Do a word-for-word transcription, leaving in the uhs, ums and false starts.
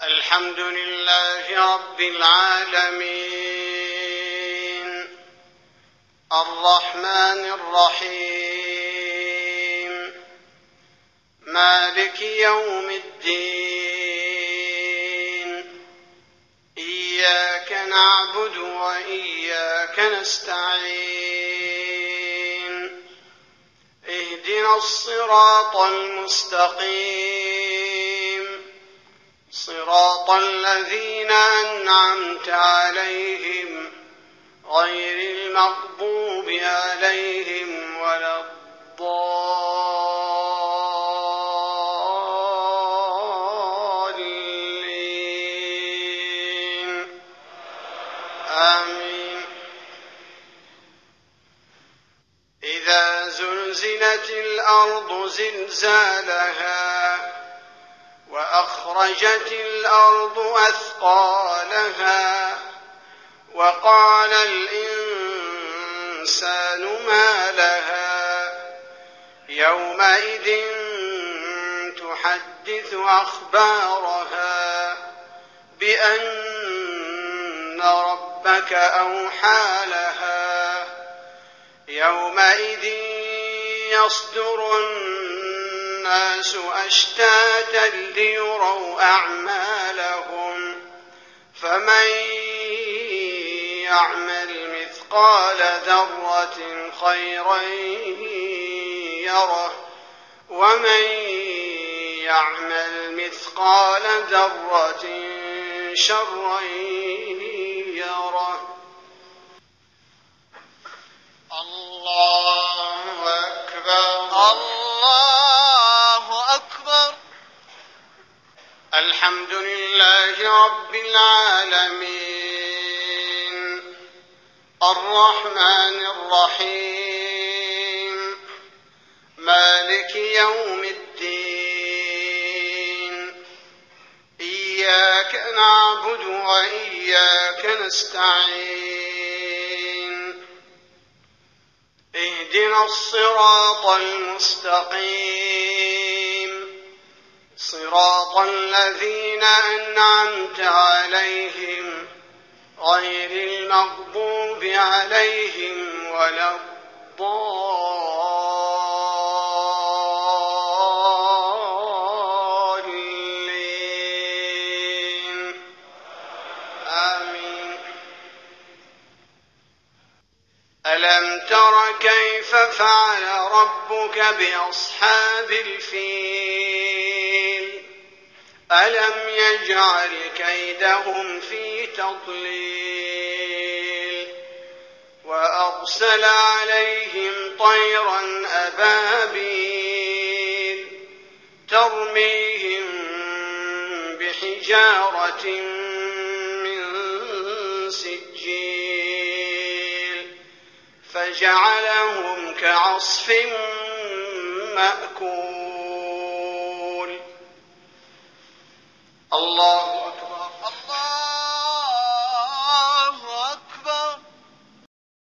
الحمد لله رب العالمين الرحمن الرحيم مالك يوم الدين إياك نعبد وإياك نستعين اهدنا الصراط المستقيم صراط الذين أنعمت عليهم غير المغضوب عليهم ولا الضالين آمين. إذا زلزلت الأرض زلزالها وأخرجت الأرض أثقالها وقال الإنسان ما لها يومئذ تحدث أخبارها بأن ربك أوحى لها يومئذ يصدر الناس أشتاتا ليروا أعمالهم فمن يعمل مثقال ذرة خيرا يره ومن يعمل مثقال ذرة شرا يره. الله أكبر. الله أكبر. الحمد لله رب العالمين الرحمن الرحيم مالك يوم الدين إياك نعبد وإياك نستعين اهدنا الصراط المستقيم صراط الذين أنعمت عليهم غير المغضوب عليهم ولا الضالين آمين. ألم تر كيف فعل ربك بأصحاب الفيل ألم يجعل كيدهم في تضليل وأرسل عليهم طيرا أبابيل ترميهم بحجارة من سجيل فجعلهم كعصف مأكول. الله